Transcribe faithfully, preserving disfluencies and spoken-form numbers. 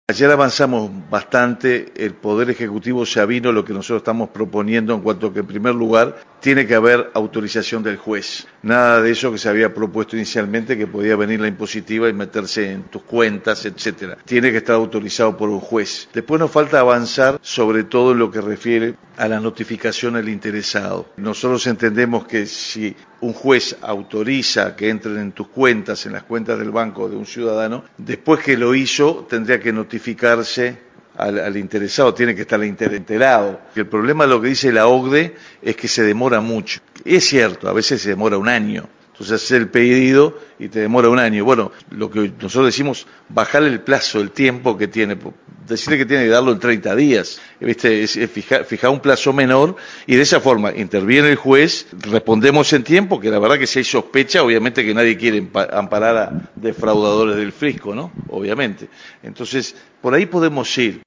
Ayer avanzamos bastante, el Poder Ejecutivo se avino lo que nosotros estamos proponiendo en cuanto a que en primer lugar tiene que haber autorización del juez. Nada de eso que se había propuesto inicialmente, que podía venir la impositiva y meterse en tus cuentas, etcétera. Tiene que estar autorizado por un juez. Después nos falta avanzar sobre todo en lo que refiere a la notificación al interesado. Nosotros entendemos que si un juez autoriza que entren en tus cuentas, en las cuentas del banco de un ciudadano, después que lo hizo tendría que notificarse al, al interesado, tiene que estar enterado. El problema de lo que dice la O C D E es que se demora mucho. Es cierto, a veces se demora un año. Entonces haces el pedido y te demora un año. Bueno, lo que nosotros decimos, bajar el plazo, el tiempo que tiene, decirle que tiene que darlo en treinta días, ¿viste? Es, es fijar, fijar un plazo menor y de esa forma interviene el juez, respondemos en tiempo, que la verdad que si hay sospecha, obviamente que nadie quiere amparar a defraudadores del fisco, ¿no? Obviamente. Entonces, por ahí podemos ir.